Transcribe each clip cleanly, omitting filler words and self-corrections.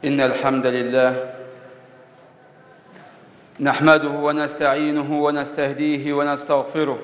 إن الحمد لله نحمده ونستعينه ونستهديه ونستغفره،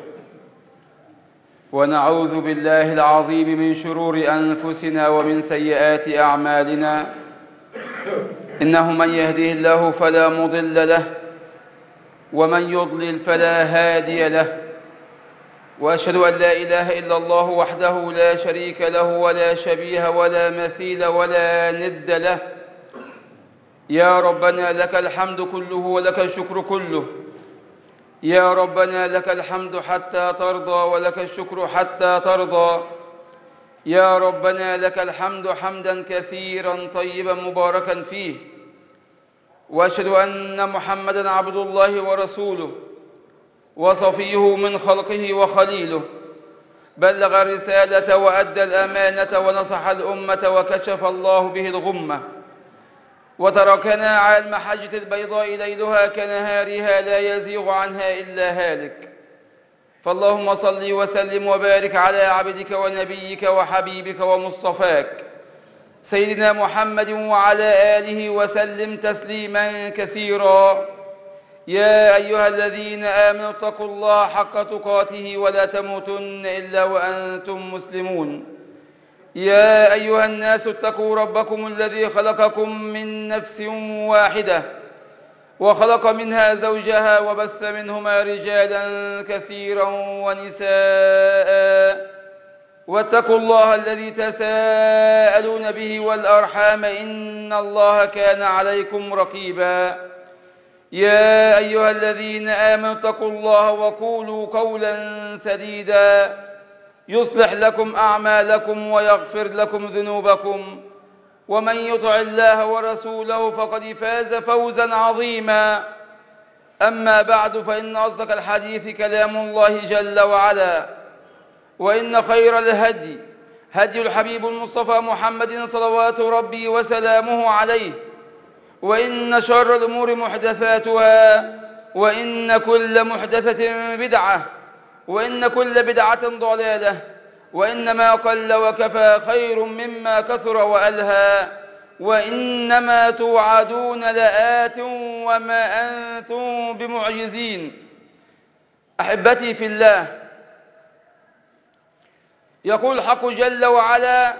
ونعوذ بالله العظيم من شرور أنفسنا ومن سيئات أعمالنا. إنه من يهده الله فلا مضل له، ومن يضلل فلا هادي له. وأشهد أن لا إله إلا الله وحده لا شريك له ولا شبيه ولا مثيل ولا ند له. يا ربنا لك الحمد كله ولك الشكر كله. يا ربنا لك الحمد حتى ترضى ولك الشكر حتى ترضى. يا ربنا لك الحمد حمدا كثيرا طيبا مباركا فيه. وأشهد أن محمدا عبد الله ورسوله وصفيه من خلقه وخليله، بلغ الرسالة وأدى الأمانة ونصح الأمة وكشف الله به الغمة، وتركنا على المحجة البيضاء ليلها كنهارها لا يزيغ عنها إلا هالك. فاللهم صل وسلم وبارك على عبدك ونبيك وحبيبك ومصطفاك سيدنا محمد وعلى آله وسلم تسليما كثيرا. يا أيها الذين آمنوا اتقوا الله حق تقاته ولا تموتن إلا وأنتم مسلمون. يا أيها الناس اتقوا ربكم الذي خلقكم من نفس واحدة، وخلق منها زوجها، وبث منهما رجالا كثيرا ونساء. واتقوا الله الذي تساءلون به والأرحام، إن الله كان عليكم رقيبا. يا أيها الذين آمنوا اتقوا الله وقولوا قولا سديدا يصلح لكم أعمالكم ويغفر لكم ذنوبكم، ومن يطع الله ورسوله فقد فاز فوزا عظيما. أما بعد، فإن أصدق الحديث كلام الله جل وعلا، وإن خير الهدي هدي الحبيب المصطفى محمد صلوات ربي وسلامه عليه، وإن شر الأمور محدثاتها، وإن كل محدثة بدعة، وإن كل بدعة ضلالة، وإنما قل وكفى خير مما كثر وألهى، وإنما توعدون لآت وما أنتم بمعجزين. أحبتي في الله، يقول الحق جل وعلا: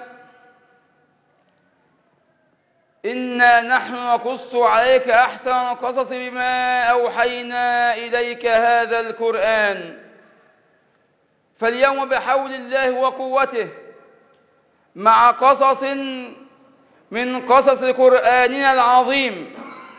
إنا نحن نقص عليك أحسن القصص بما أوحينا إليك هذا القرآن. فاليوم بحول الله وقوته مع قصص من قصص قرآننا العظيم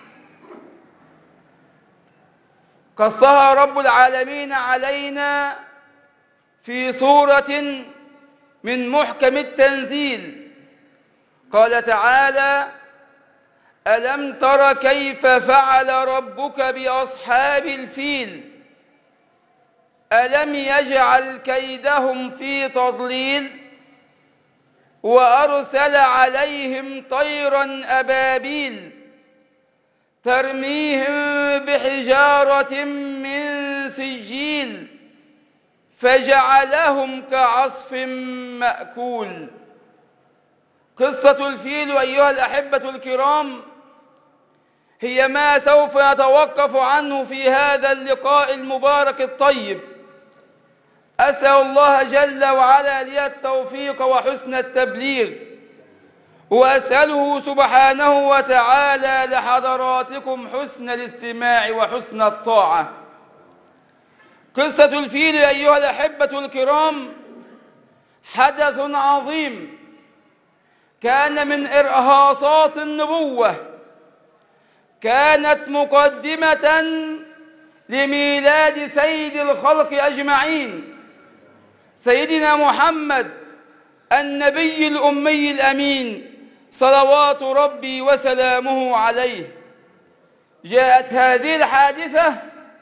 قصها رب العالمين علينا في سورة من محكم التنزيل. قال تعالى: ألم تر كيف فعل ربك بأصحاب الفيل ألم يجعل كيدهم في تضليل وأرسل عليهم طيرا أبابيل ترميهم بحجارة من سجيل فجعلهم كعصف مأكول. قصة الفيل أيها الأحبة الكرام هي ما سوف نتوقف عنه في هذا اللقاء المبارك الطيب. أسأل الله جل وعلا لي التوفيق وحسن التبليغ، وأسأله سبحانه وتعالى لحضراتكم حسن الاستماع وحسن الطاعة. قصة الفيل أيها الأحبة الكرام حدث عظيم كان من إرهاصات النبوة، كانت مقدمة لميلاد سيد الخلق أجمعين، سيدنا محمد النبي الأمي الأمين صلوات ربي وسلامه عليه. جاءت هذه الحادثة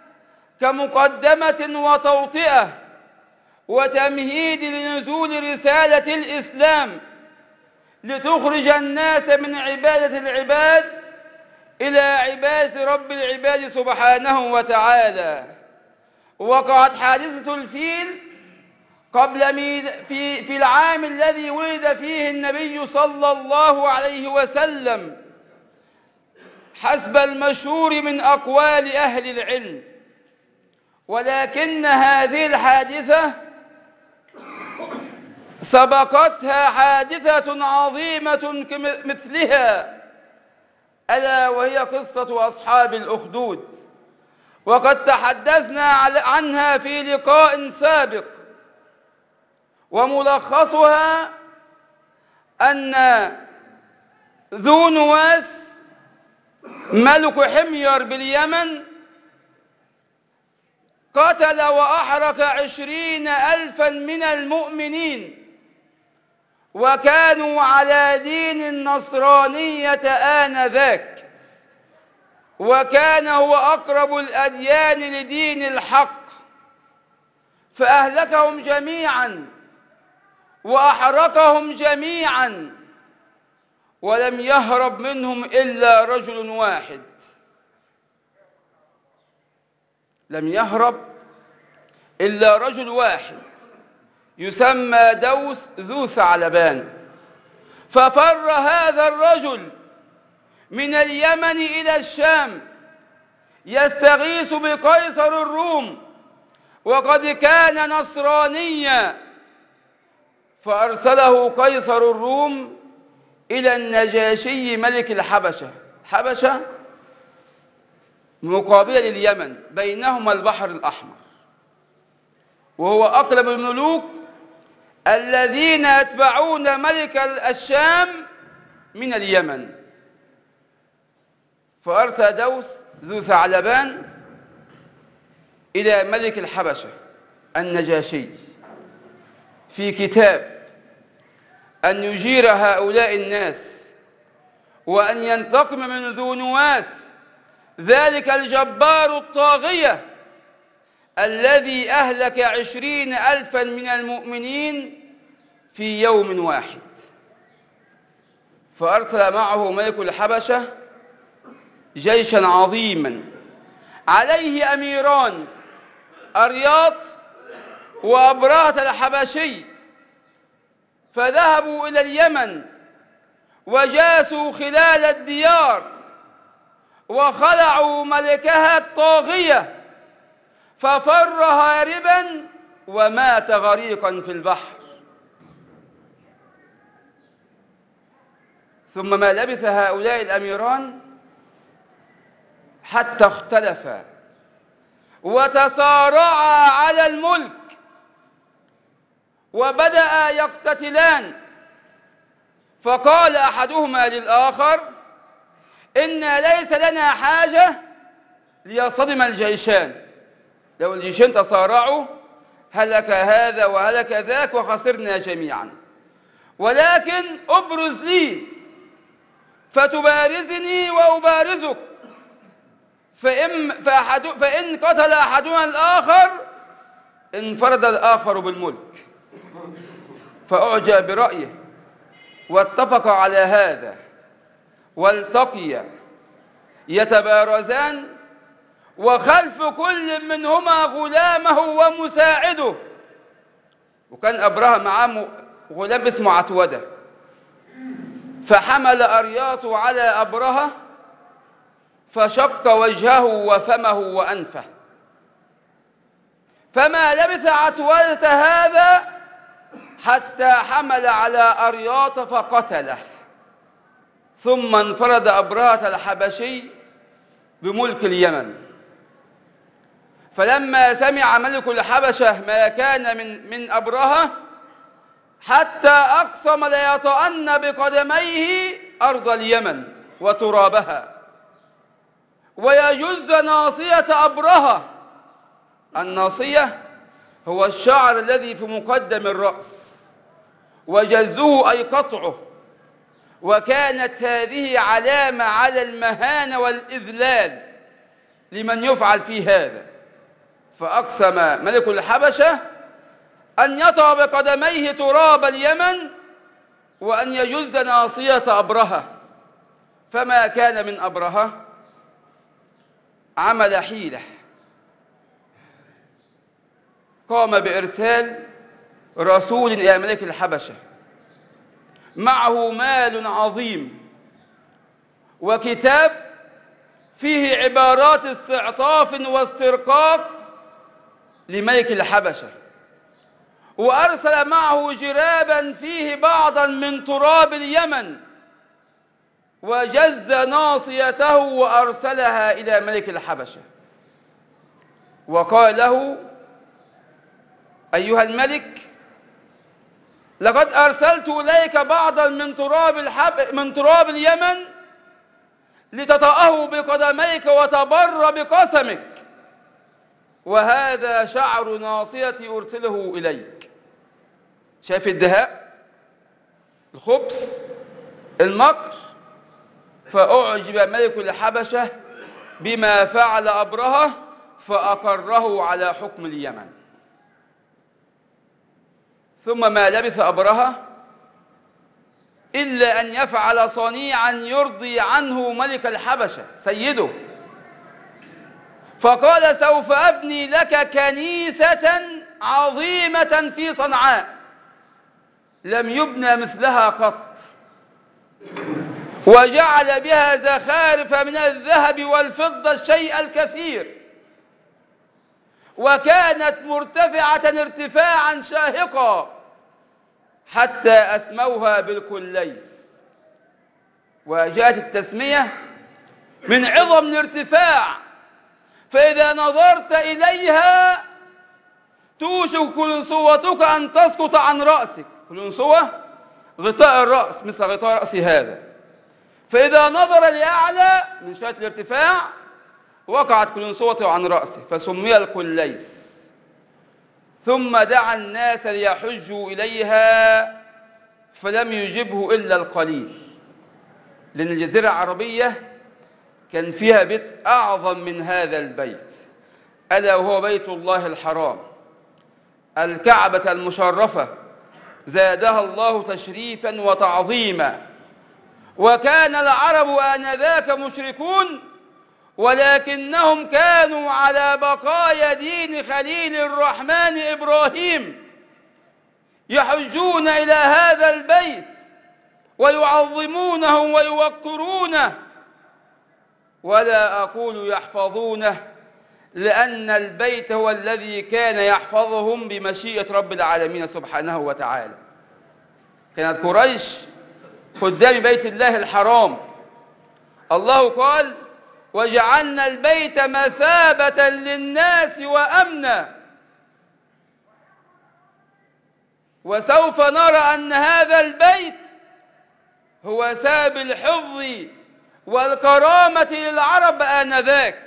كمقدمة وتوطئة وتمهيد لنزول رسالة الإسلام لتخرج الناس من عبادة العباد إلى عبادة رب العباد سبحانه وتعالى. وقعت حادثة الفيل في العام الذي ولد فيه النبي صلى الله عليه وسلم، حسب المشهور من أقوال أهل العلم، ولكن هذه الحادثة سبقتها حادثة عظيمة مثلها، ألا وهي قصة أصحاب الأخدود، وقد تحدثنا عنها في لقاء سابق. وملخصها أن ذو نواس ملك حمير باليمن قتل وأحرق 20,000 من المؤمنين، وكانوا على دين النصرانية آنذاك، وكان هو أقرب الأديان لدين الحق، فأهلكهم جميعا وأحرقهم جميعا، ولم يهرب منهم إلا رجل واحد. لم يهرب إلا رجل واحد يسمى دوس ذو ثعلبان، ففر هذا الرجل من اليمن إلى الشام يستغيث بقيصر الروم، وقد كان نصرانيا، فأرسله قيصر الروم إلى النجاشي ملك الحبشة. حبشة مقابلة لليمن، بينهما البحر الأحمر، وهو أقرب الملوك الذين يتبعون ملك الشام من اليمن. فأرسل دوس ذو ثعلبان إلى ملك الحبشة النجاشي في كتاب أن يجير هؤلاء الناس، وأن ينتقم من ذو نواس ذلك الجبار الطاغية الذي أهلك 20,000 من المؤمنين في يوم واحد. فأرسل معه ملك الحبشة جيشا عظيما عليه أميران، أرياط وأبرهة الحبشي، فذهبوا إلى اليمن وجاسوا خلال الديار وخلعوا ملكها الطاغية، ففر هاربا ومات غريقا في البحر. ثم ما لبث هؤلاء الأميران حتى اختلفا وتصارعا على الملك، وبدأ يقتتلان. فقال أحدهما للآخر: إن ليس لنا حاجة ليصطدم الجيشان، لو الجيشين تصارعوا هلك هذا وهلك ذاك وخسرنا جميعا، ولكن أبرز لي فتبارزني وأبارزك، فإن قتل أحدنا الآخر انفرد الآخر بالملك. فأعجب برأيه واتفق على هذا، والتقيا يتبارزان، وخلف كل منهما غلامه ومساعده. وكان أبرهة معاه غلام اسمه عتودة، فحمل أرياط على أبرهة فشق وجهه وفمه وأنفه، فما لبث عتودة هذا حتى حمل على أرياط فقتله. ثم انفرد أبرهة الحبشي بملك اليمن. فلما سمع ملك الحبشة ما كان من أبرهة حتى أقسم ليطأن بقدميه أرض اليمن وترابها ويجز ناصية أبرهة. الناصية هو الشعر الذي في مقدم الرأس، وجزه أي قطعه، وكانت هذه علامة على المهانة والإذلال لمن يفعل فيه هذا. فأقسم ملك الحبشة أن يطأ بقدميه تراب اليمن وأن يجز ناصية أبرهة. فما كان من أبرهة، عمل حيلة، قام بإرسال رسول إلى ملك الحبشة معه مال عظيم وكتاب فيه عبارات استعطاف واسترقاق لملك الحبشة، وأرسل معه جرابا فيه بعضا من تراب اليمن، وجز ناصيته وأرسلها إلى ملك الحبشة، وقال له: أيها الملك، لقد أرسلت إليك بعضا من تراب اليمن لتطأه بقدميك وتبر بقسمك، وهذا شعر ناصيتي أرسله إليك. شايف الدهاء، الخبث، المكر. فأعجب ملك الحبشة بما فعل أبرهة فأقره على حكم اليمن. ثم ما لبث أبرهة إلا أن يفعل صنيعا يرضي عنه ملك الحبشة سيده، فقال: سوف أبني لك كنيسة عظيمة في صنعاء لم يبنى مثلها قط، وجعل بها زخارف من الذهب والفضة الشيء الكثير، وكانت مرتفعة ارتفاعا شاهقا حتى أسموها بالكليس. وجاءت التسمية من عظم الارتفاع، فإذا نظرت إليها توشك كلنسوتك أن تسقط عن رأسك. كلنسوة غطاء الرأس مثل غطاء رأسي هذا، فإذا نظر لأعلى من شدة الارتفاع وقعت كلنسوته عن رأسه فسمي الكليس. ثم دعا الناس ليحجوا إليها فلم يجبه إلا القليل، لأن الجزيرة العربية كان فيها بيت أعظم من هذا البيت، ألا وهو بيت الله الحرام، الكعبة المشرفة زادها الله تشريفا وتعظيما. وكان العرب آنذاك مشركون، ولكنهم كانوا على بقايا دين خليل الرحمن إبراهيم، يحجون إلى هذا البيت ويعظمونه ويوقرونه، ولا أقول يحفظونه، لأن البيت هو الذي كان يحفظهم بمشيئة رب العالمين سبحانه وتعالى. كانت قريش قدام بيت الله الحرام. الله قال: وجعلنا البيت مثابة للناس وأمنا. وسوف نرى أن هذا البيت هو سبب الحفظ والكرامة للعرب آنذاك.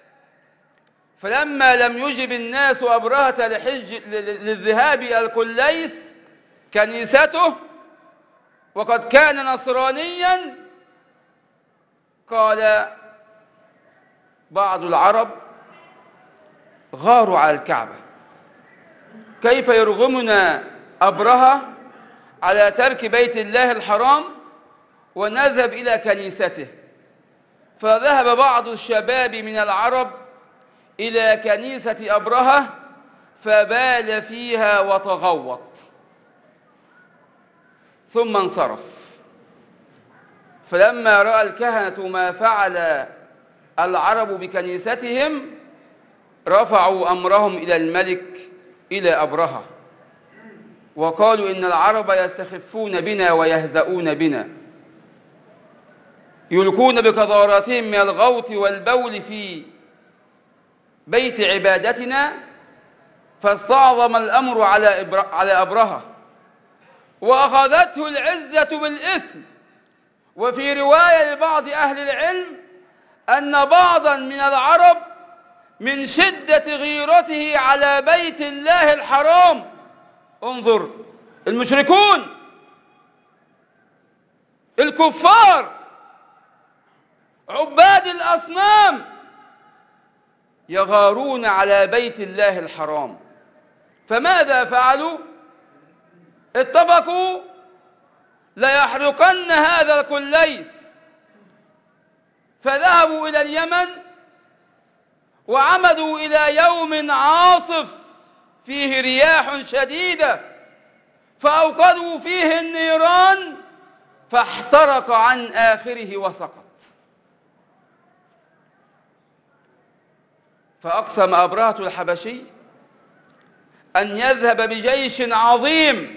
فلما لم يجب الناس أبرهة للذهاب إلى الكليس كنيسته وقد كان نصرانيا، قال بعض العرب: غاروا على الكعبة، كيف يرغمنا أبرهة على ترك بيت الله الحرام ونذهب إلى كنيسته؟ فذهب بعض الشباب من العرب إلى كنيسة أبرهة فبال فيها وتغوط، ثم انصرف. فلما رأى الكهنة ما فعل العرب بكنيستهم رفعوا أمرهم إلى الملك، إلى أبرهة، وقالوا: إن العرب يستخفون بنا ويهزؤون بنا، يلقون بقذاراتهم من الغوط والبول في بيت عبادتنا. فاستعظم الأمر على أبرهة، وأخذته العزة بالإثم. وفي رواية لبعض أهل العلم أن بعضا من العرب من شدة غيرته على بيت الله الحرام، انظر، المشركون الكفار عباد الأصنام يغارون على بيت الله الحرام، فماذا فعلوا؟ اتفقوا ليحرقن هذا الكليس، فذهبوا إلى اليمن وعمدوا إلى يوم عاصف فيه رياح شديدة، فأوقدوا فيه النيران فاحترق عن آخره وسقط. فأقسم أبرهة الحبشي أن يذهب بجيش عظيم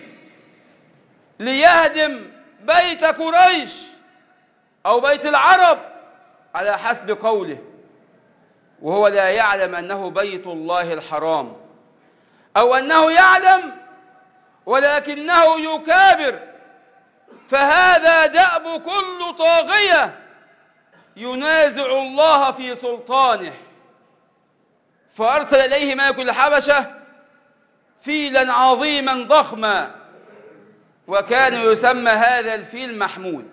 ليهدم بيت قريش أو بيت العرب على حسب قوله، وهو لا يعلم أنه بيت الله الحرام، أو أنه يعلم ولكنه يكابر. فهذا دأب كل طاغية ينازع الله في سلطانه. فأرسل إليه ملك الحبشة فيلا عظيما ضخما، وكان يسمى هذا الفيل محمود.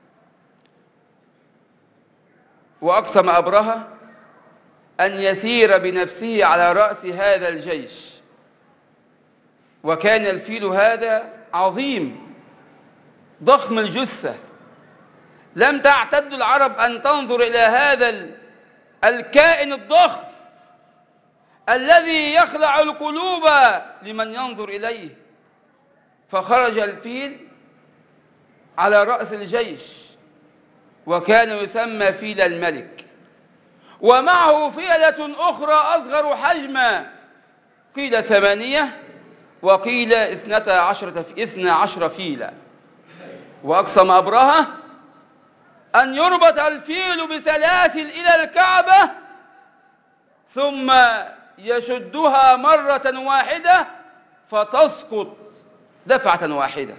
وأقسم أبرهة أن يسير بنفسه على رأس هذا الجيش، وكان الفيل هذا عظيم ضخم الجثة، لم تعتد العرب أن تنظر إلى هذا الكائن الضخم الذي يخلع القلوب لمن ينظر إليه. فخرج الفيل على رأس الجيش، وكان يسمى فيل الملك، ومعه فيلة أخرى أصغر حجما، قيل 8 وقيل 12 فيلا. وأقسم أبرهة أن يربط الفيل بسلاسل إلى الكعبة ثم يشدها مرة واحدة فتسقط دفعة واحدة.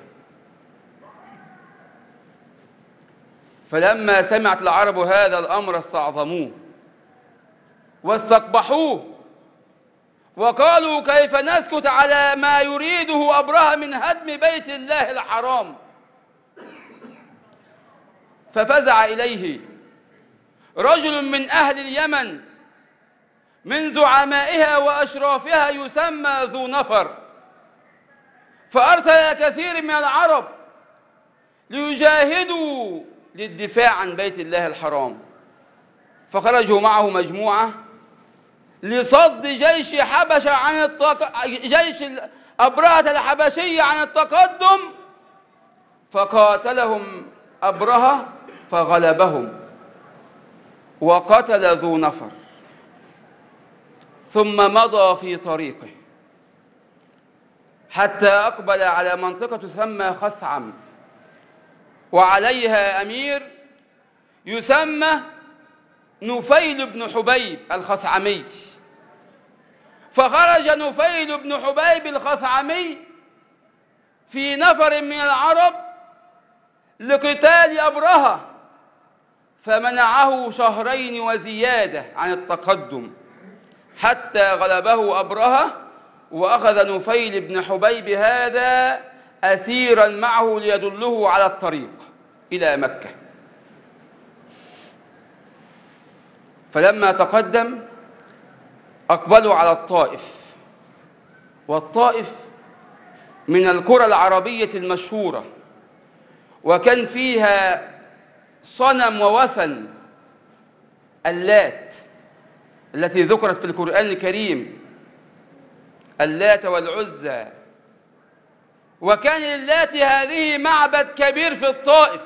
فلما سمعت العرب هذا الأمر استعظموه واستقبحوه، وقالوا كيف نسكت على ما يريده أبرهة من هدم بيت الله الحرام. ففزع إليه رجل من أهل اليمن من زعمائها وأشرافها يسمى ذو نفر، فأرسل كثير من العرب ليجاهدوا للدفاع عن بيت الله الحرام. فخرجوا معه مجموعة لصد جيش حبشة عن جيش أبرهة الحبشية عن التقدم، فقاتلهم أبرهة فغلبهم وقتل ذو نفر، ثم مضى في طريقه حتى أقبل على منطقة تسمى خثعم، وعليها أمير يسمى نفيل بن حبيب الخثعمي. فخرج نفيل بن حبيب الخثعمي في نفر من العرب لقتال أبرهة، فمنعه 2 وزيادة عن التقدم حتى غلبه أبرهة، وأخذ نفيل بن حبيب هذا أسيرا معه ليدله على الطريق إلى مكة. فلما تقدم أقبلوا على الطائف، والطائف من القرى العربية المشهورة، وكان فيها صنم ووثن اللات التي ذكرت في القرآن الكريم، اللات والعزى. وكان للات هذه معبد كبير في الطائف،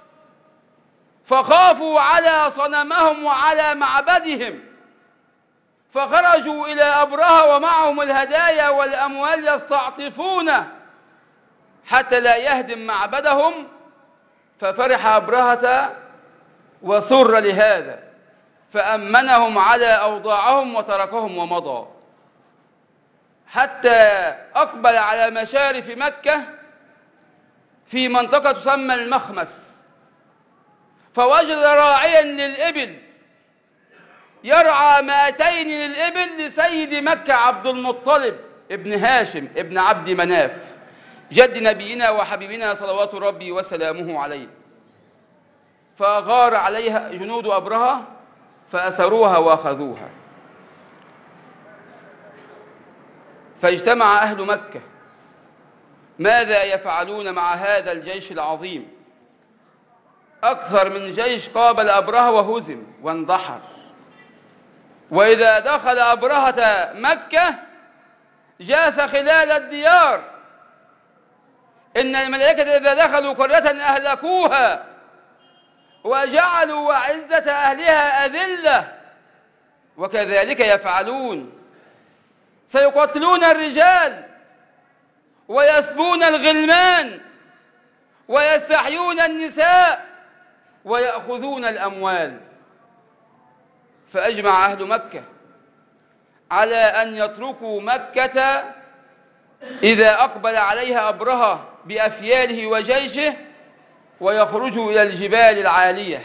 فخافوا على صنمهم وعلى معبدهم، فخرجوا إلى أبرهة ومعهم الهدايا والأموال يستعطفونه حتى لا يهدم معبدهم. ففرح أبرهة وسر لهذا، فأمنهم على أوضاعهم وتركهم ومضى، حتى أقبل على مشارف مكة في منطقة تسمى المخمس، فوجد راعيا للإبل يرعى 200 للإبل لسيد مكة عبد المطلب ابن هاشم ابن عبد مناف جد نبينا وحبيبنا صلوات ربي وسلامه عليه. فأغار عليها جنود أبرهة فأسروها وأخذوها. فاجتمع أهل مكة ماذا يفعلون مع هذا الجيش العظيم، أكثر من جيش قابل أبرهة وهزم واندحر. وإذا دخل أبرهة مكة جاث خلال الديار، إن الملائكة إذا دخلوا قرية أهلكوها وجعلوا أعزة أهلها أذلة، وكذلك يفعلون، سيقتلون الرجال ويسبون الغلمان ويستحيون النساء ويأخذون الأموال. فأجمع أهل مكة على أن يتركوا مكة إذا أقبل عليها أبرهة بأفياله وجيشه، ويخرجوا إلى الجبال العالية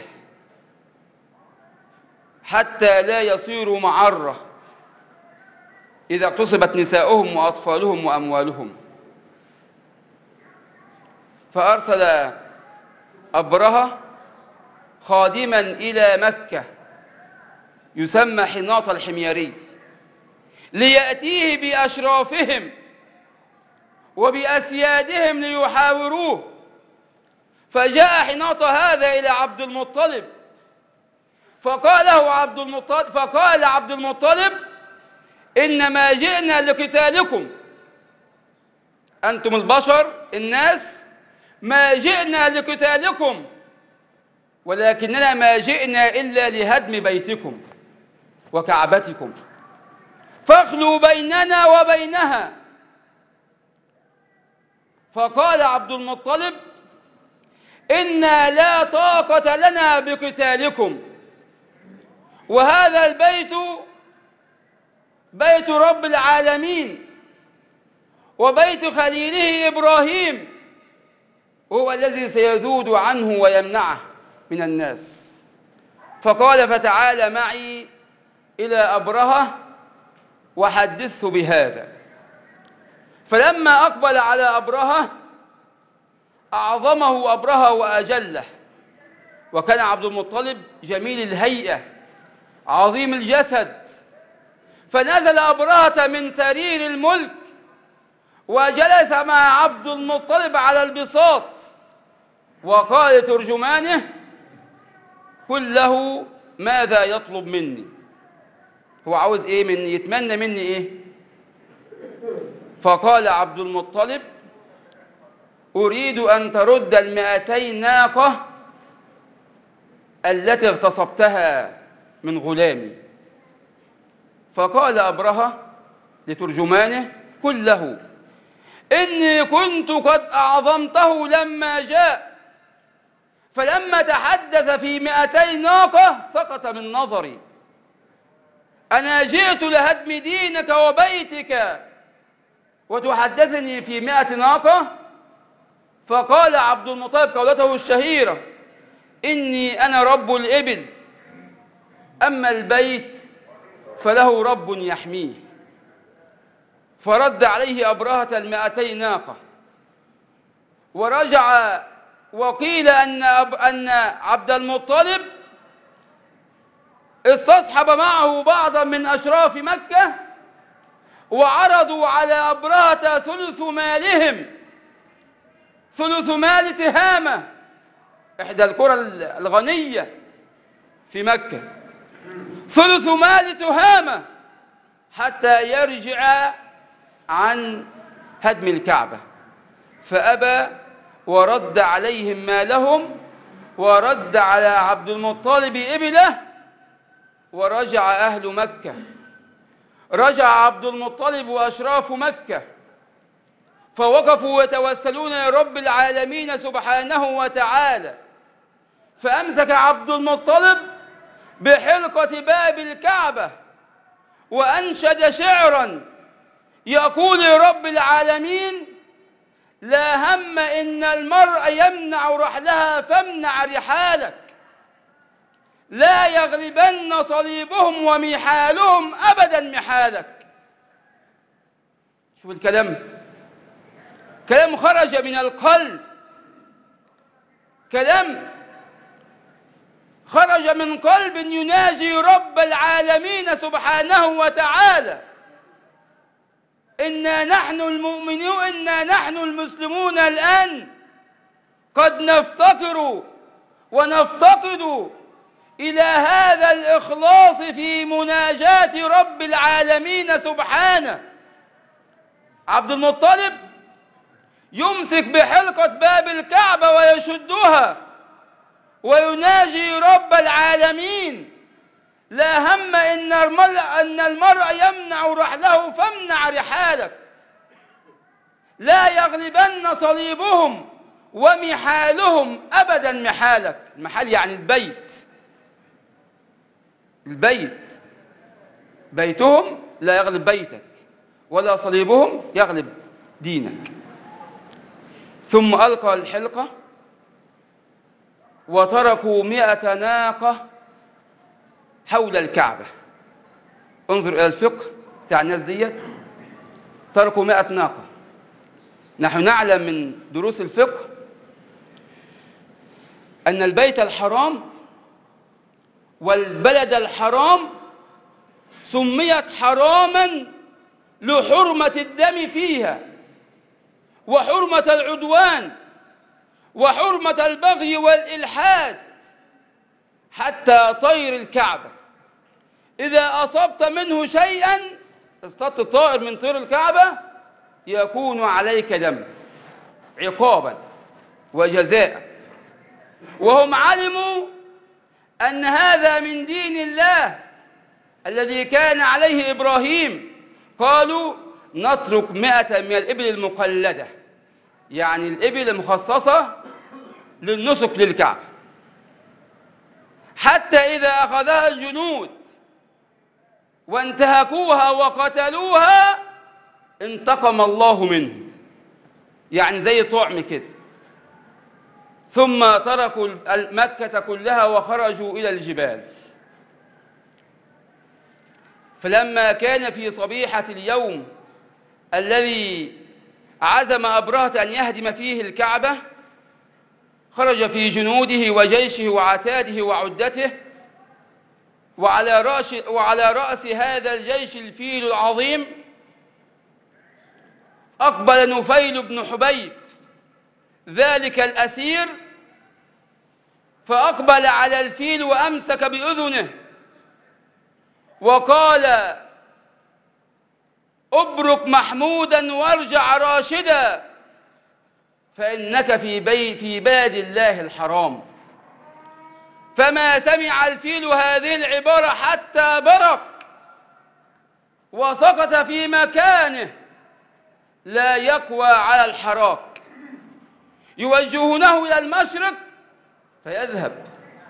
حتى لا يصيروا معرة إذا اغتصبت نساؤهم وأطفالهم وأموالهم. فأرسل أبرهة خادما إلى مكة يسمى حناط الحميري ليأتيه بأشرافهم وبأسيادهم ليحاوروه. فجاء حناط هذا إلى عبد المطلب فقال عبد المطلب: إنما جئنا لقتالكم، أنتم البشر الناس ما جئنا لقتالكم، ولكننا ما جئنا إلا لهدم بيتكم وكعبتكم، فاخلوا بيننا وبينها. فقال عبد المطلب: إنا لا طاقة لنا بقتالكم، وهذا البيت بيت رب العالمين وبيت خليله إبراهيم، وهو الذي سيذود عنه ويمنعه من الناس. فقال: فتعال معي إلى أبرهة وحدثه بهذا. فلما أقبل على أبرهة أعظمه أبرهة وأجله، وكان عبد المطلب جميل الهيئة عظيم الجسد. فنزل أبرهة من سرير الملك وجلس مع عبد المطلب على البساط، وقال لترجمانه: قل له ماذا يطلب مني. هو عاوز ايه مني؟ يتمنى مني ايه؟ فقال عبد المطلب: أريد أن ترد 200 ناقة التي اغتصبتها من غلامي. فقال أبرهة لترجمانه: قل له إني كنت قد أعظمته لما جاء، فلما تحدث في 200 ناقة سقط من نظري. أنا جئت لهدم دينك وبيتك وتحدثني في 100 ناقة؟ فقال عبد المطلب قولته الشهيرة: إني أنا رب الإبل، أما البيت فله رب يحميه. فرد عليه أبرهة 200 ناقة ورجع. وقيل أن عبد المطلب استصحب معه بعضا من أشراف مكة وعرضوا على أبرهة ثلث مالهم، ثلث مال تهامة إحدى القرى الغنية في مكة، ثلث مال تهامة حتى يرجع عن هدم الكعبة. فأبى ورد عليهم مالهم ورد على عبد المطلب إبله، ورجع أهل مكة. رجع عبد المطلب وأشراف مكة فوقفوا يتوسلون لرب العالمين سبحانه وتعالى. فأمسك عبد المطلب بحلقة باب الكعبة وأنشد شعرا يقول لرب العالمين: لا هم إن المرء يمنع رحلها فامنع رحالك، لا يغلبن صليبهم ومحالهم أبدا محالك. شوف الكلام، كلام خرج من القلب، كلام خرج من قلب يناجي رب العالمين سبحانه وتعالى. إنا نحن المؤمنون، إنا نحن المسلمون الآن قد نفتقر ونفتقد إلى هذا الإخلاص في مناجاة رب العالمين سبحانه. عبد المطلب يمسك بحلقة باب الكعبة ويشدها ويناجي رب العالمين: لا هم أن المرء يمنع رحله فامنع رحالك. لا يغلبن صليبهم ومحالهم أبدا محالك. المحال يعني البيت. البيت بيتهم لا يغلب بيتك، ولا صليبهم يغلب دينك. ثم ألقى الحلقة وتركوا 100 ناقة حول الكعبة. انظر إلى الفقه بتاع الناس ديت، تركوا 100 ناقة. نحن نعلم من دروس الفقه أن البيت الحرام والبلد الحرام سميت حراما لحرمة الدم فيها، وحرمة العدوان، وحرمة البغي والإلحاد. حتى طير الكعبة إذا أصبت منه شيئا، اصطدت طائر من طير الكعبة، يكون عليك دم عقابا وجزاء. وهم علموا أن هذا من دين الله الذي كان عليه إبراهيم. قالوا نترك 100 من الإبل المقلدة، يعني الإبل المخصصة للنسك للكعبة، حتى إذا أخذها الجنود وانتهكوها وقتلوها انتقم الله منهم، يعني زي طعم كده. ثم تركوا مكة كلها وخرجوا إلى الجبال. فلما كان في صبيحة اليوم الذي عزم أبرهة أن يهدم فيه الكعبة، خرج في جنوده وجيشه وعتاده وعدته، وعلى رأس هذا الجيش الفيل العظيم. أقبل نفيل بن حبيب ذلك الأسير، فأقبل على الفيل وأمسك بأذنه وقال أبرك محمودا وارجع راشدا، فإنك في بلد الله الحرام. فما سمع الفيل هذه العبارة حتى برك وسقط في مكانه لا يقوى على الحراك. يوجهونه إلى المشرق فيذهب،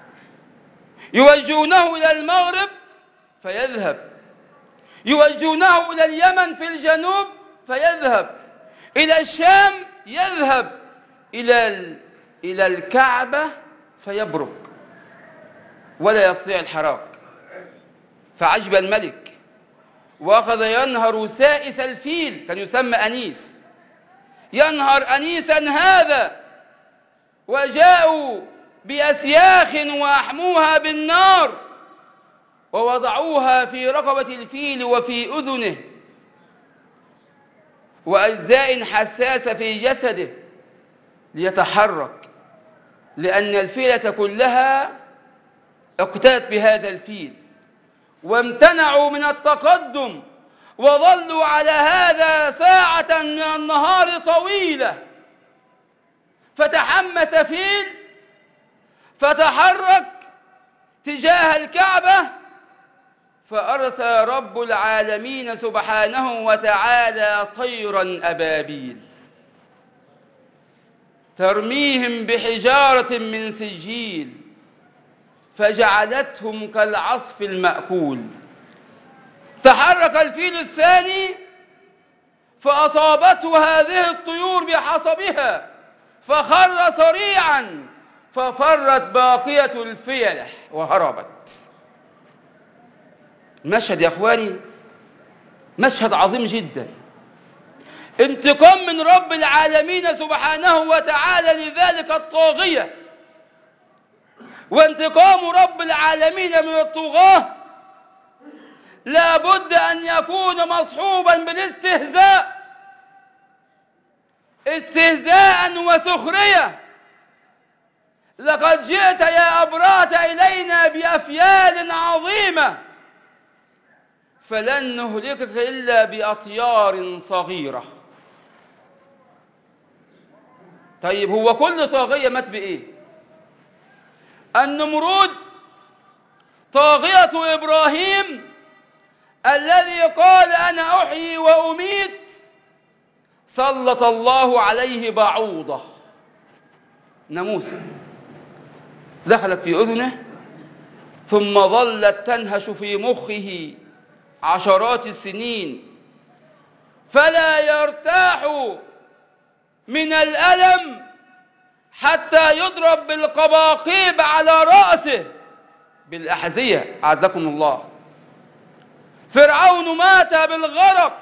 يوجهونه إلى المغرب فيذهب، يوجهونه إلى اليمن في الجنوب فيذهب، إلى الشام يذهب، إلى الكعبة فيبرك ولا يستطيع الحراك. فعجب الملك وأخذ ينهر سائس الفيل، كان يسمى أنيس، ينهر أنيسا هذا. وجاءوا بأسياخ وأحموها بالنار ووضعوها في رقبة الفيل وفي أذنه وأجزاء حساسة في جسده ليتحرك، لأن الفيلة كلها اقتدت بهذا الفيل وامتنعوا من التقدم، وظلوا على هذا ساعة من النهار طويلة. فتحمس فيل فتحرك تجاه الكعبة، فأرسل رب العالمين سبحانه وتعالى طيرا أبابيل ترميهم بحجارة من سجيل فجعلتهم كالعصف المأكول. تحرك الفيل الثاني فأصابته هذه الطيور بحصبها فخر سريعا، ففرت باقية الفيلة وهربت. مشهد يا أخواني، مشهد عظيم جدا. انتقام من رب العالمين سبحانه وتعالى لذلك الطاغية، وانتقام رب العالمين من الطغاة لا بد أن يكون مصحوبا بالاستهزاء، استهزاء وسخرية. لقد جئت يا أبرهة إلينا بأفيال عظيمة، فلن نهلكك إلا بأطيار صغيرة. طيب هو كل طاغية مات بإيه؟ النمرود طاغية إبراهيم الذي قال أنا أحيي وأميت، سلط الله عليه بعوضة، ناموسة، دخلت في أذنه ثم ظلت تنهش في مخه عشرات السنين، فلا يرتاح من الألم حتى يضرب بالقباقيب على رأسه بالأحذية، أعزكم الله. فرعون مات بالغرق.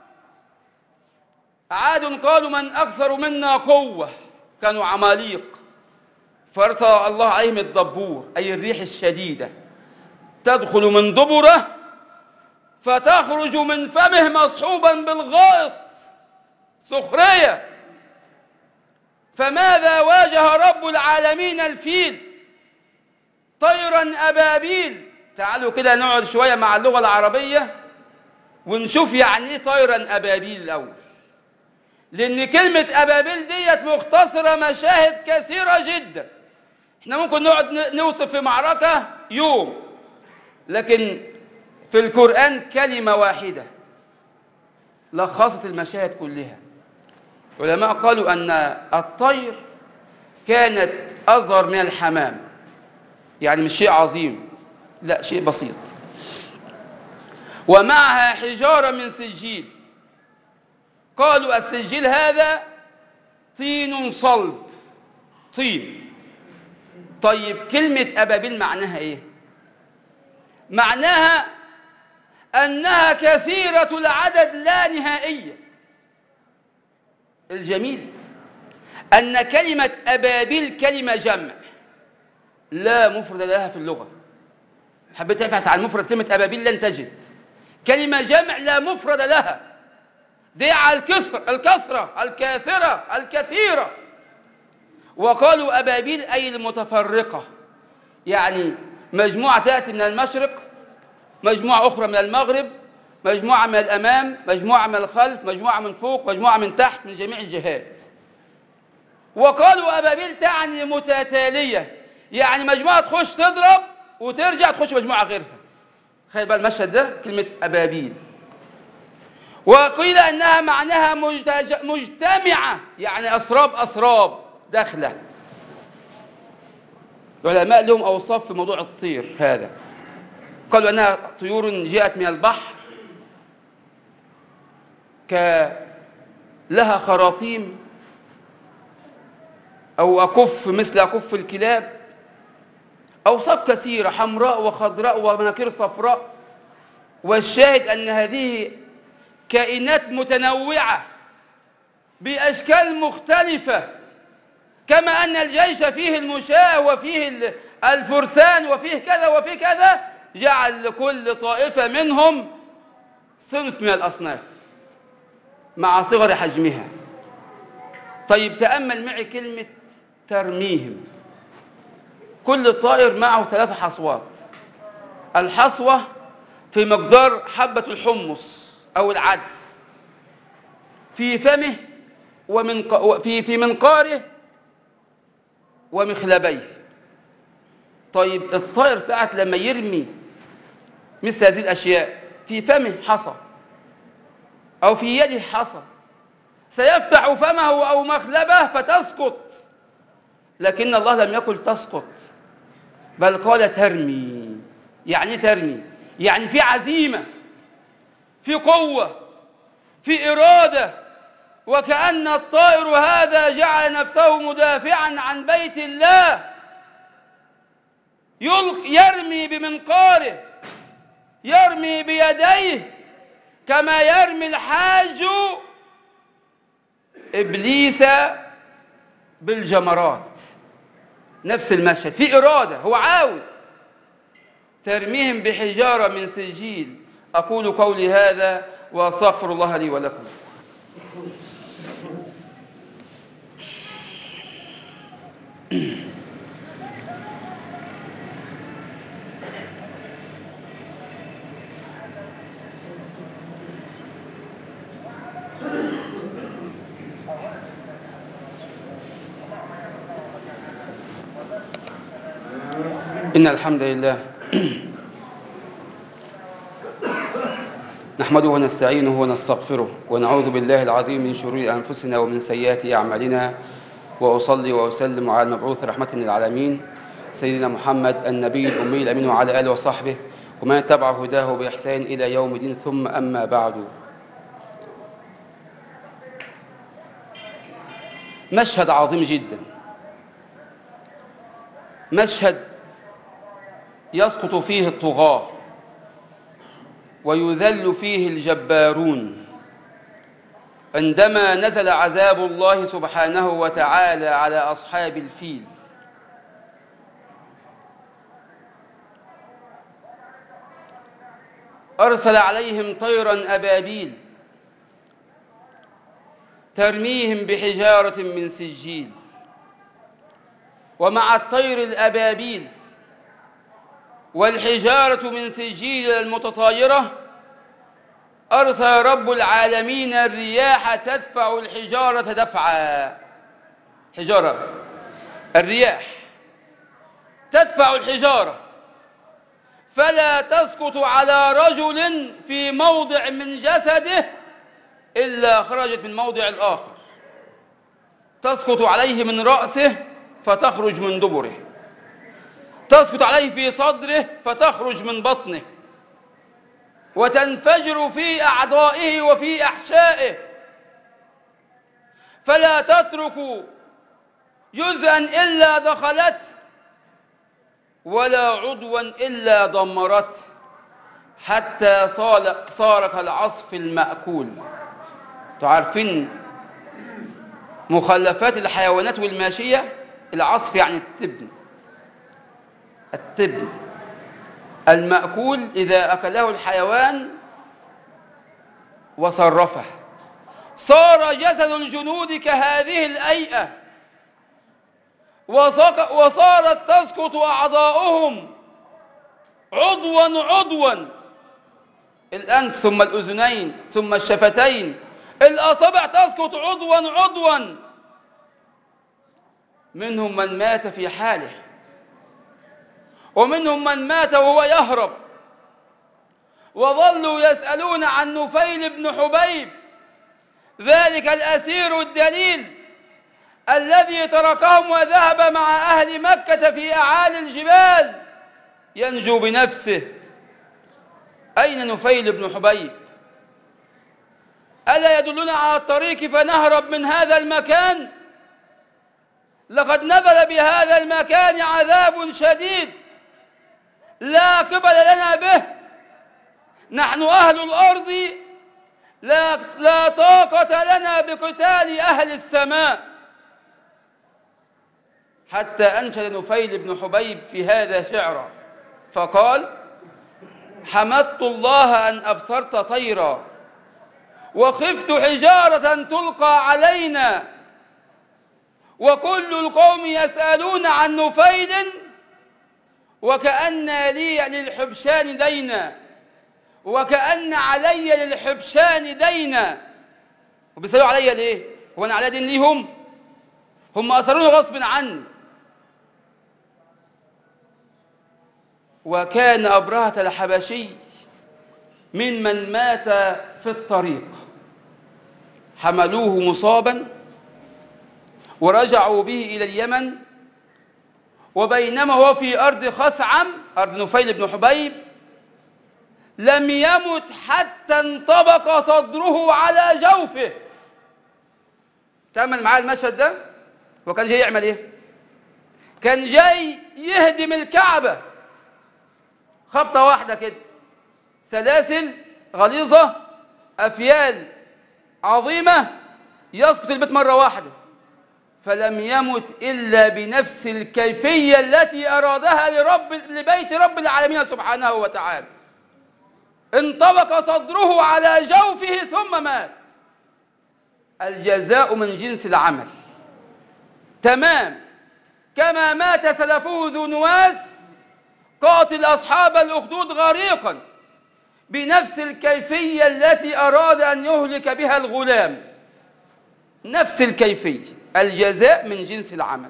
عاد قالوا من أكثر منا قوة، كانوا عماليق، فأرسل الله عليهم الدبور أي الريح الشديدة، تدخل من دبره فتخرج من فمه مصحوبا بالغائط، سخرية. فماذا واجه رب العالمين؟ الفيل، طيرا أبابيل. تعالوا كده نقعد شوية مع اللغة العربية ونشوف يعني ايه طيرا أبابيل الأول، لأن كلمة أبابيل ديت مختصرة مشاهد كثيرة جدا. احنا ممكن نقعد نوصف في معركة يوم، لكن في القرآن كلمة واحدة لخصت المشاهد كلها. علماء قالوا أن الطير كانت أصغر من الحمام، يعني مش شيء عظيم، لا شيء بسيط، ومعها حجارة من سجيل. قالوا السجيل هذا طين صلب، طين. طيب كلمة أبابيل معناها إيه؟ معناها أنها كثيرة العدد لا نهائية. الجميل أن كلمة أبابيل كلمة جمع لا مفرد لها في اللغة. حبيت تبحث عن مفرد كلمة أبابيل لن تجد. كلمة جمع لا مفرد لها، دي على الكثرة الكاثرة الكثيرة. وقالوا أبابيل أي المتفرقة، يعني مجموعة تأتي من المشرق، مجموعة أخرى من المغرب، مجموعة من الأمام، مجموعة من الخلف، مجموعة من فوق، مجموعة من تحت، من جميع الجهات. وقالوا أبابيل تعني متتالية، يعني مجموعة تخش تضرب وترجع تخش مجموعة غيرها. خلي بقى المشهد ده كلمة أبابيل. وقيل أنها معناها مجتمعة، يعني أسراب أسراب داخلة. العلماء لهم أوصاف في موضوع الطير هذا. قالوا أنها طيور جاءت من البحر لها خراطيم أو أكف مثل أكف الكلاب، أوصاف كثيرة، حمراء وخضراء ومناكير صفراء. والشاهد أن هذه كائنات متنوعة بأشكال مختلفة، كما أن الجيش فيه المشاة وفيه الفرسان وفيه كذا وفيه كذا، جعل لكل طائفة منهم صنف من الأصناف مع صغر حجمها. طيب تأمل معي كلمة ترميهم. كل طائر معه 3 حصوات. الحصوة في مقدار حبة الحمص أو العدس في فمه في منقاره ومخلبيه. طيب الطائر ساعة لما يرمي مثل هذه الأشياء في فمه حصى أو في يده حصى، سيفتح فمه أو مخلبه فتسقط، لكن الله لم يقل تسقط، بل قال ترمي. يعني ترمي يعني في عزيمة، في قوة، في إرادة. وكأن الطائر هذا جعل نفسه مدافعا عن بيت الله، يرمي بمنقاره، يرمي بيديه كما يرمي الحاج إبليس بالجمرات. نفس المشهد، في إرادة، هو عاوز. ترميهم بحجارة من سجيل. أقول قولي هذا وأستغفر الله لي ولكم. إن الحمد لله نحمده ونستعينه ونستغفره ونعوذ بالله العظيم من شرور أنفسنا ومن سيئات أعمالنا، وأصلي وأسلم على المبعوث رحمة للعالمين سيدنا محمد النبي الأمي الأمين وعلى آله وصحبه ومن تبع هداه بإحسان إلى يوم الدين، ثم أما بعد. مشهد عظيم جدا، مشهد يسقط فيه الطغاة ويذل فيه الجبارون، عندما نزل عذاب الله سبحانه وتعالى على أصحاب الفيل. أرسل عليهم طيرا أبابيل ترميهم بحجارة من سجيل، ومع الطير الأبابيل والحجارة من سجيل المتطايرة أرسل رب العالمين الرياح تدفع الحجارة دفعا. الرياح تدفع الحجارة فلا تسقط على رجل في موضع من جسده إلا خرجت من موضع الآخر، تسقط عليه من رأسه فتخرج من دبره، تسقط عليه في صدره فتخرج من بطنه، وتنفجر في أعضائه وفي أحشائه، فلا تترك جزءا إلا دخلته ولا عضوا إلا دمرته، حتى صار كالعصف المأكول. تعرفين مخلفات الحيوانات والماشية؟ العصف يعني التبن المأكول إذا أكله الحيوان وصرفه، صار جسد الجنود كهذه الهيئة، وصارت تسقط أعضاؤهم عضوا، الأنف ثم الأذنين ثم الشفتين، الأصابع تسقط عضوا. منهم من مات في حاله، ومنهم من مات وهو يهرب. وظلوا يسألون عن نفيل بن حبيب، ذلك الأسير الدليل الذي تركهم وذهب مع أهل مكة في أعالي الجبال ينجو بنفسه. أين نفيل بن حبيب؟ ألا يدلنا على الطريق فنهرب من هذا المكان؟ لقد نزل بهذا المكان عذاب شديد لا قبل لنا به، نحن أهل الأرض لا طاقة لنا بقتال أهل السماء. حتى أنشد نفيل بن حبيب في هذا شعرا فقال: حمدت الله أن أبصرت طيرا، وخفت حجارة تلقى علينا، وكل القوم يسألون عن نفيل، وكأن لي للحبشان دينا، وكأن علي للحبشان دينا. وبيسألوا علي ليه؟ هو أنا على دين ليهم؟ هم أسروني غصب عني. وكان أبرهة الحبشي ممن مات في الطريق، حملوه مصابا ورجعوا به إلى اليمن، وبينما هو في أرض خثعم أرض نفيل بن حبيب لم يمت حتى انطبق صدره على جوفه. تأمل معاه المشهد ده. وكان جاي يعمل ايه؟ كان جاي يهدم الكعبة خبطة واحدة كده، سلاسل غليظة، أفيال عظيمة، يسقط البيت مرة واحدة. فلم يمت إلا بنفس الكيفية التي أرادها لبيت رب العالمين سبحانه وتعالى. انطبق صدره على جوفه ثم مات. الجزاء من جنس العمل، تمام كما مات سلفه ذو نواس قاتل أصحاب الأخدود غريقا بنفس الكيفية التي أراد أن يهلك بها الغلام، نفس الكيفية، الجزاء من جنس العمل.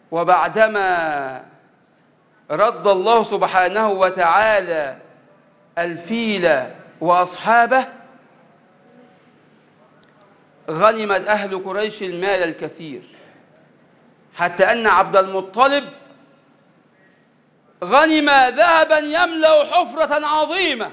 وبعدما رد الله سبحانه وتعالى الفيل وأصحابه غنمت أهل قريش المال الكثير، حتى أن عبد المطلب غنم ذهبا يملأ حفرة عظيمة.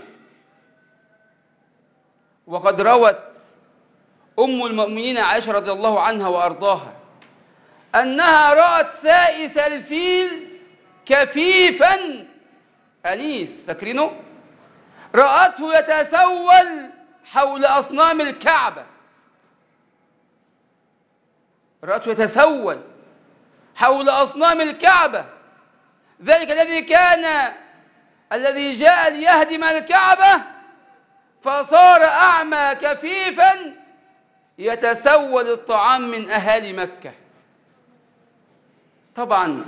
وقد روت أم المؤمنين عائشة رضي الله عنها وأرضاها أنها رأت سائس الفيل كفيفا أنيس، فاكرينه؟ رأته يتسول حول أصنام الكعبة، رأته يتسول حول أصنام الكعبة، ذلك الذي جاء ليهدم الكعبة فصار أعمى كفيفا يتسول الطعام من أهالي مكة. طبعا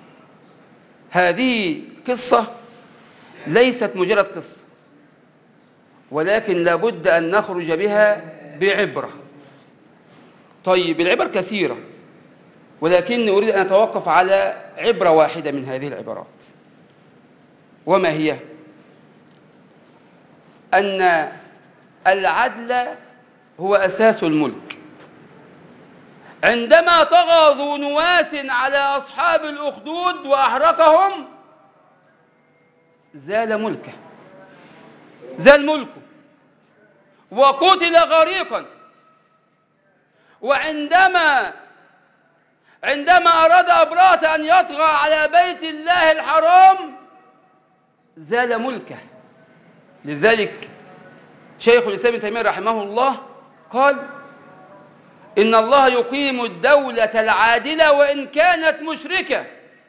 هذه قصة ليست مجرد قصة، ولكن لابد أن نخرج بها بعبرة. طيب العبر كثيرة، ولكني أريد أن أتوقف على عبرة واحدة من هذه العبارات، وما هي؟ أن العدل هو أساس الملك. عندما طغى ذو نواس على أصحاب الأخدود وأحرقهم زال ملكه، زال ملكه وقتل غريقا. وعندما أراد أبرهة أن يطغى على بيت الله الحرام زال ملكه. لذلك شيخ الإسلام ابن تيمية رحمه الله قال إن الله يقيم الدولة العادلة وإن كانت مشركة،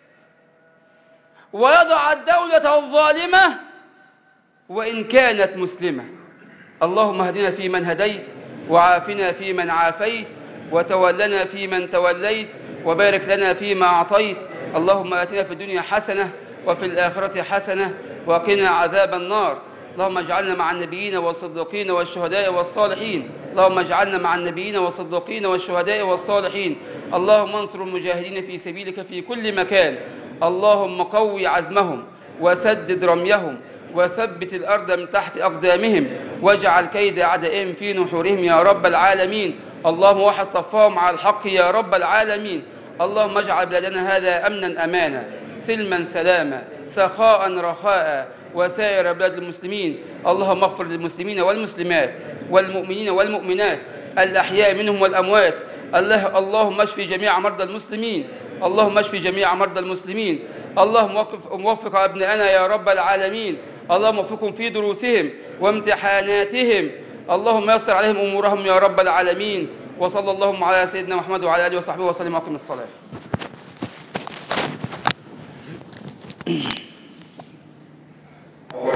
ويضع الدولة الظالمة وإن كانت مسلمة. اللهم اهدنا فيمن هديت، وعافنا فيمن عافيت، وتولنا فيمن توليت، وبارك لنا فيما أعطيت. اللهم آتنا في الدنيا حسنة وفي الآخرة حسنة وقنا عذاب النار. اللهم اجعلنا مع النبيين والصديقين والشهداء والصالحين. اللهم اجعلنا مع النبيين والصديقين والشهداء والصالحين. اللهم انصر المجاهدين في سبيلك في كل مكان. اللهم قوي عزمهم وسدد رميهم وثبت الأرض من تحت أقدامهم، واجعل كيد أعدائهم في نحورهم يا رب العالمين. اللهم وحد صفهم على الحق يا رب العالمين. اللهم اجعل بلادنا هذا أمنا أمانا، سلما سلاما، سخاء رخاء، وسائر بلاد المسلمين. اللهم اغفر للمسلمين والمسلمات والمؤمنين والمؤمنات الأحياء منهم والأموات. اللهم اشف جميع مرضى المسلمين، اللهم اشف جميع مرضى المسلمين. اللهم وفق أبنائنا يا رب العالمين. اللهم وفقهم في دروسهم وامتحاناتهم. اللهم يسر عليهم أمورهم يا رب العالمين. وصلى اللهم على سيدنا محمد وعلى آله وصحبه وسلم. أقم الصلاة.